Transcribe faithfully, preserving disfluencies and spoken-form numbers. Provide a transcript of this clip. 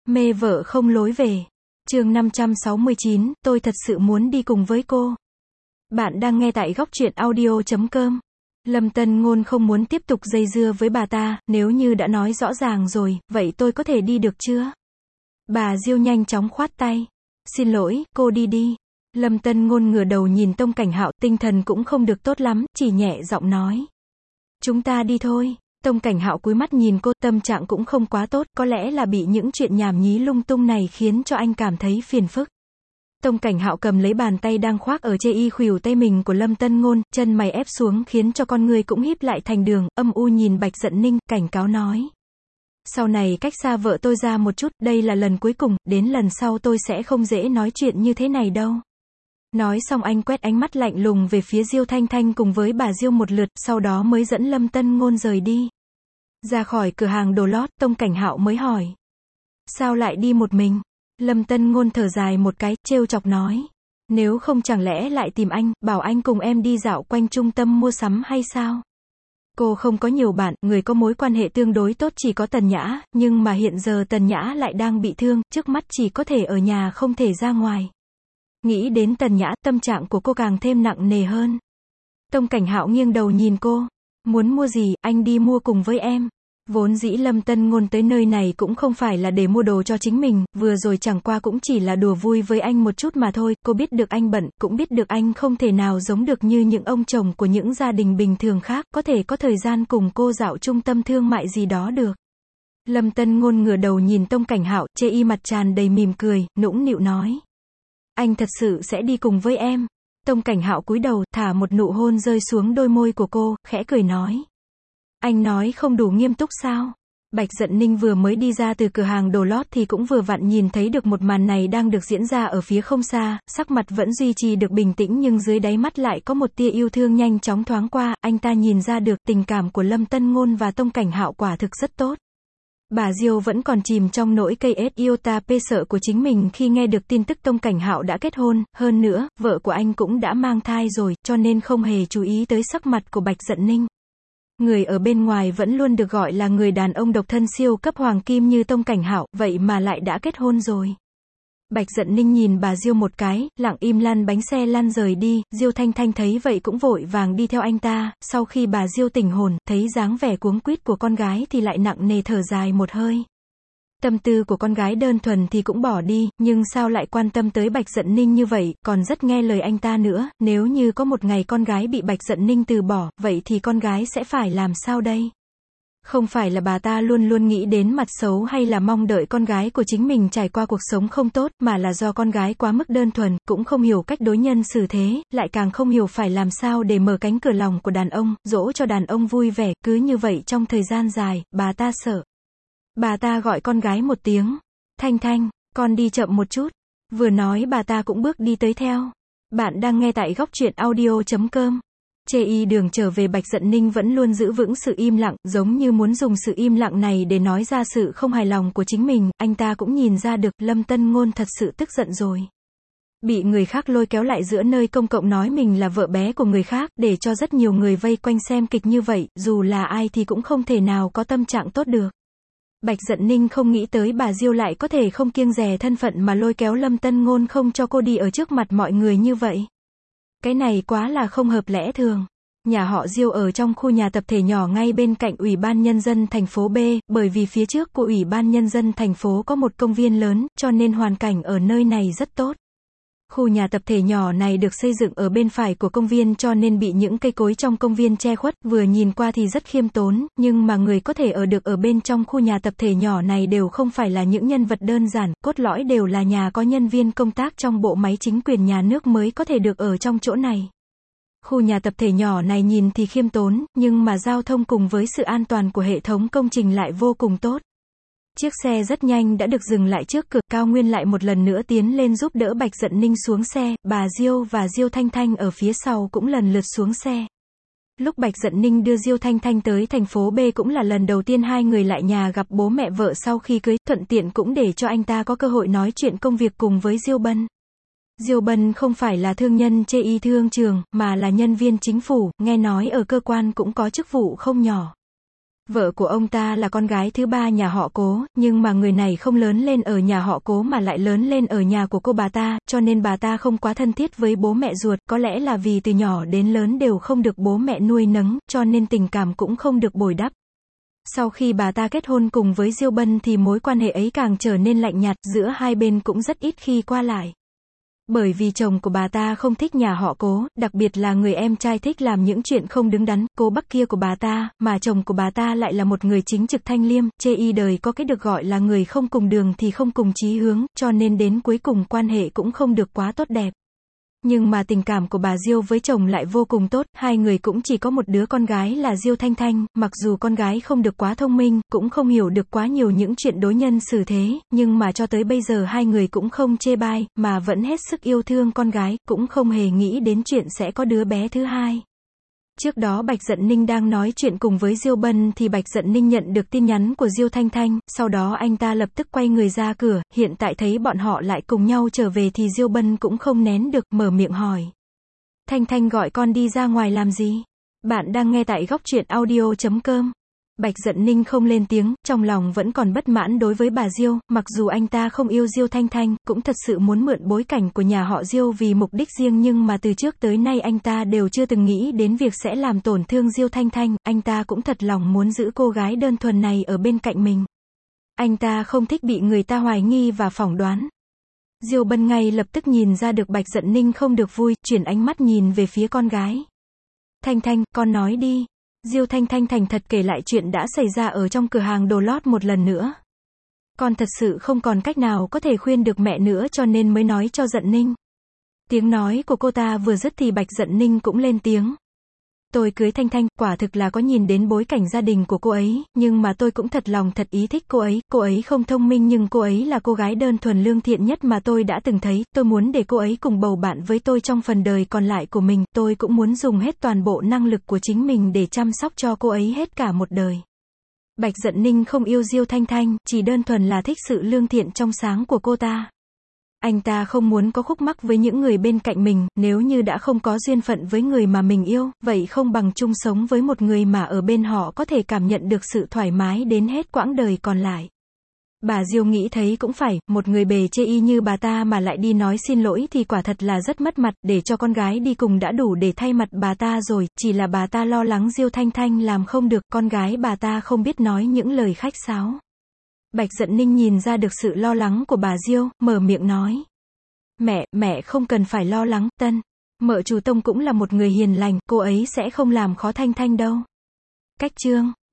Mê vợ không lối về. Chương năm trăm sáu mươi chín, tôi thật sự muốn đi cùng với cô. Bạn đang nghe tại góc truyện audio chấm com. Lâm Tân Ngôn không muốn tiếp tục dây dưa với bà ta, nếu như đã nói rõ ràng rồi, vậy tôi có thể đi được chưa? Bà Diêu nhanh chóng khoát tay. Xin lỗi, cô đi đi. Lâm Tân Ngôn ngửa đầu nhìn Tông Cảnh Hạo, tinh thần cũng không được tốt lắm, chỉ nhẹ giọng nói. Chúng ta đi thôi. Tông Cảnh Hạo cúi mắt nhìn cô, tâm trạng cũng không quá tốt, có lẽ là bị những chuyện nhảm nhí lung tung này khiến cho anh cảm thấy phiền phức. Tông Cảnh Hạo cầm lấy bàn tay đang khoác ở chê y khuỷu tay mình của Lâm Tân Ngôn, chân mày ép xuống khiến cho con người cũng híp lại thành đường, âm u nhìn Bạch Dận Ninh, cảnh cáo nói. Sau này cách xa vợ tôi ra một chút, đây là lần cuối cùng, đến lần sau tôi sẽ không dễ nói chuyện như thế này đâu. Nói xong anh quét ánh mắt lạnh lùng về phía Diêu Thanh Thanh cùng với bà Diêu một lượt, sau đó mới dẫn Lâm Tân Ngôn rời đi. Ra khỏi cửa hàng đồ lót, Tông Cảnh Hạo mới hỏi. Sao lại đi một mình? Lâm Tân Ngôn thở dài một cái, trêu chọc nói. Nếu không chẳng lẽ lại tìm anh, bảo anh cùng em đi dạo quanh trung tâm mua sắm hay sao? Cô không có nhiều bạn, người có mối quan hệ tương đối tốt chỉ có Tần Nhã, nhưng mà hiện giờ Tần Nhã lại đang bị thương, trước mắt chỉ có thể ở nhà không thể ra ngoài. Nghĩ đến Tần Nhã, tâm trạng của cô càng thêm nặng nề hơn. Tông Cảnh Hạo nghiêng đầu nhìn cô. Muốn mua gì, anh đi mua cùng với em. Vốn dĩ Lâm Tân Ngôn tới nơi này cũng không phải là để mua đồ cho chính mình, vừa rồi chẳng qua cũng chỉ là đùa vui với anh một chút mà thôi, cô biết được anh bận, cũng biết được anh không thể nào giống được như những ông chồng của những gia đình bình thường khác, có thể có thời gian cùng cô dạo trung tâm thương mại gì đó được. Lâm Tân Ngôn ngửa đầu nhìn Tông Cảnh Hạo, chê y mặt tràn đầy mỉm cười, nũng nịu nói. Anh thật sự sẽ đi cùng với em. Tông Cảnh Hạo cúi đầu, thả một nụ hôn rơi xuống đôi môi của cô, khẽ cười nói. Anh nói không đủ nghiêm túc sao? Bạch Dận Ninh vừa mới đi ra từ cửa hàng đồ lót thì cũng vừa vặn nhìn thấy được một màn này đang được diễn ra ở phía không xa, sắc mặt vẫn duy trì được bình tĩnh nhưng dưới đáy mắt lại có một tia yêu thương nhanh chóng thoáng qua, anh ta nhìn ra được tình cảm của Lâm Tân Ngôn và Tông Cảnh Hạo quả thực rất tốt. Bà Diêu vẫn còn chìm trong nỗi cây ết iota pê sợ của chính mình khi nghe được tin tức Tông Cảnh Hạo đã kết hôn, hơn nữa, vợ của anh cũng đã mang thai rồi, cho nên không hề chú ý tới sắc mặt của Bạch Dận Ninh. Người ở bên ngoài vẫn luôn được gọi là người đàn ông độc thân siêu cấp hoàng kim như Tông Cảnh Hạo, vậy mà lại đã kết hôn rồi. Bạch Dận Ninh nhìn bà Diêu một cái, lặng im lăn bánh xe lăn rời đi, Diêu Thanh Thanh thấy vậy cũng vội vàng đi theo anh ta, sau khi bà Diêu tỉnh hồn, thấy dáng vẻ cuống quýt của con gái thì lại nặng nề thở dài một hơi. Tâm tư của con gái đơn thuần thì cũng bỏ đi, nhưng sao lại quan tâm tới Bạch Dận Ninh như vậy, còn rất nghe lời anh ta nữa, nếu như có một ngày con gái bị Bạch Dận Ninh từ bỏ, vậy thì con gái sẽ phải làm sao đây? Không phải là bà ta luôn luôn nghĩ đến mặt xấu hay là mong đợi con gái của chính mình trải qua cuộc sống không tốt, mà là do con gái quá mức đơn thuần, cũng không hiểu cách đối nhân xử thế, lại càng không hiểu phải làm sao để mở cánh cửa lòng của đàn ông, dỗ cho đàn ông vui vẻ, cứ như vậy trong thời gian dài, bà ta sợ. Bà ta gọi con gái một tiếng. Thanh Thanh, con đi chậm một chút. Vừa nói bà ta cũng bước đi tới theo. Bạn đang nghe tại góc truyện audio chấm com. Chê y đường trở về Bạch Dận Ninh vẫn luôn giữ vững sự im lặng, giống như muốn dùng sự im lặng này để nói ra sự không hài lòng của chính mình, anh ta cũng nhìn ra được Lâm Tân Ngôn thật sự tức giận rồi. Bị người khác lôi kéo lại giữa nơi công cộng nói mình là vợ bé của người khác, để cho rất nhiều người vây quanh xem kịch như vậy, dù là ai thì cũng không thể nào có tâm trạng tốt được. Bạch Dận Ninh không nghĩ tới bà Diêu lại có thể không kiêng dè thân phận mà lôi kéo Lâm Tân Ngôn không cho cô đi ở trước mặt mọi người như vậy. Cái này quá là không hợp lẽ thường. Nhà họ Diêu ở trong khu nhà tập thể nhỏ ngay bên cạnh Ủy ban Nhân dân thành phố B, bởi vì phía trước của Ủy ban Nhân dân thành phố có một công viên lớn, cho nên hoàn cảnh ở nơi này rất tốt. Khu nhà tập thể nhỏ này được xây dựng ở bên phải của công viên cho nên bị những cây cối trong công viên che khuất, vừa nhìn qua thì rất khiêm tốn, nhưng mà người có thể ở được ở bên trong khu nhà tập thể nhỏ này đều không phải là những nhân vật đơn giản, cốt lõi đều là nhà có nhân viên công tác trong bộ máy chính quyền nhà nước mới có thể được ở trong chỗ này. Khu nhà tập thể nhỏ này nhìn thì khiêm tốn, nhưng mà giao thông cùng với sự an toàn của hệ thống công trình lại vô cùng tốt. Chiếc xe rất nhanh đã được dừng lại trước cửa, Cao Nguyên lại một lần nữa tiến lên giúp đỡ Bạch Dận Ninh xuống xe, bà Diêu và Diêu Thanh Thanh ở phía sau cũng lần lượt xuống xe. Lúc Bạch Dận Ninh đưa Diêu Thanh Thanh tới thành phố B cũng là lần đầu tiên hai người lại nhà gặp bố mẹ vợ sau khi cưới, thuận tiện cũng để cho anh ta có cơ hội nói chuyện công việc cùng với Diêu Bân. Diêu Bân không phải là thương nhân chê y thương trường, mà là nhân viên chính phủ, nghe nói ở cơ quan cũng có chức vụ không nhỏ. Vợ của ông ta là con gái thứ ba nhà họ Cố, nhưng mà người này không lớn lên ở nhà họ Cố mà lại lớn lên ở nhà của cô bà ta, cho nên bà ta không quá thân thiết với bố mẹ ruột, có lẽ là vì từ nhỏ đến lớn đều không được bố mẹ nuôi nấng, cho nên tình cảm cũng không được bồi đắp. Sau khi bà ta kết hôn cùng với Diêu Bân thì mối quan hệ ấy càng trở nên lạnh nhạt, giữa hai bên cũng rất ít khi qua lại. Bởi vì chồng của bà ta không thích nhà họ Cố, đặc biệt là người em trai thích làm những chuyện không đứng đắn, Cố Bắc kia của bà ta, mà chồng của bà ta lại là một người chính trực thanh liêm, chê y đời có cái được gọi là người không cùng đường thì không cùng chí hướng, cho nên đến cuối cùng quan hệ cũng không được quá tốt đẹp. Nhưng mà tình cảm của bà Diêu với chồng lại vô cùng tốt, hai người cũng chỉ có một đứa con gái là Diêu Thanh Thanh, mặc dù con gái không được quá thông minh, cũng không hiểu được quá nhiều những chuyện đối nhân xử thế, nhưng mà cho tới bây giờ hai người cũng không chê bai, mà vẫn hết sức yêu thương con gái, cũng không hề nghĩ đến chuyện sẽ có đứa bé thứ hai. Trước đó Bạch Dận Ninh đang nói chuyện cùng với Diêu Bân thì Bạch Dận Ninh nhận được tin nhắn của Diêu Thanh Thanh, sau đó anh ta lập tức quay người ra cửa, hiện tại thấy bọn họ lại cùng nhau trở về thì Diêu Bân cũng không nén được, mở miệng hỏi. Thanh Thanh gọi con đi ra ngoài làm gì? Bạn đang nghe tại góc truyện audio chấm com. Bạch Dận Ninh không lên tiếng, trong lòng vẫn còn bất mãn đối với bà Diêu, mặc dù anh ta không yêu Diêu Thanh Thanh, cũng thật sự muốn mượn bối cảnh của nhà họ Diêu vì mục đích riêng nhưng mà từ trước tới nay anh ta đều chưa từng nghĩ đến việc sẽ làm tổn thương Diêu Thanh Thanh, anh ta cũng thật lòng muốn giữ cô gái đơn thuần này ở bên cạnh mình. Anh ta không thích bị người ta hoài nghi và phỏng đoán. Diêu Bân ngay lập tức nhìn ra được Bạch Dận Ninh không được vui, chuyển ánh mắt nhìn về phía con gái. Thanh Thanh, con nói đi. Diêu Thanh Thanh thành thật kể lại chuyện đã xảy ra ở trong cửa hàng đồ lót một lần nữa. Con thật sự không còn cách nào có thể khuyên được mẹ nữa cho nên mới nói cho Dận Ninh. Tiếng nói của cô ta vừa dứt thì Bạch Dận Ninh cũng lên tiếng. Tôi cưới Thanh Thanh, quả thực là có nhìn đến bối cảnh gia đình của cô ấy, nhưng mà tôi cũng thật lòng thật ý thích cô ấy, cô ấy không thông minh nhưng cô ấy là cô gái đơn thuần lương thiện nhất mà tôi đã từng thấy, tôi muốn để cô ấy cùng bầu bạn với tôi trong phần đời còn lại của mình, tôi cũng muốn dùng hết toàn bộ năng lực của chính mình để chăm sóc cho cô ấy hết cả một đời. Bạch Dận Ninh không yêu Diêu Thanh Thanh, chỉ đơn thuần là thích sự lương thiện trong sáng của cô ta. Anh ta không muốn có khúc mắc với những người bên cạnh mình, nếu như đã không có duyên phận với người mà mình yêu, vậy không bằng chung sống với một người mà ở bên họ có thể cảm nhận được sự thoải mái đến hết quãng đời còn lại. Bà Diêu nghĩ thấy cũng phải, một người bề chê y như bà ta mà lại đi nói xin lỗi thì quả thật là rất mất mặt, để cho con gái đi cùng đã đủ để thay mặt bà ta rồi, chỉ là bà ta lo lắng Diêu Thanh Thanh làm không được, con gái bà ta không biết nói những lời khách sáo. Bạch Dận Ninh nhìn ra được sự lo lắng của bà Diêu, mở miệng nói. Mẹ, mẹ không cần phải lo lắng, Tân. Mợ chủ Tông cũng là một người hiền lành, cô ấy sẽ không làm khó Thanh Thanh đâu. Cách chương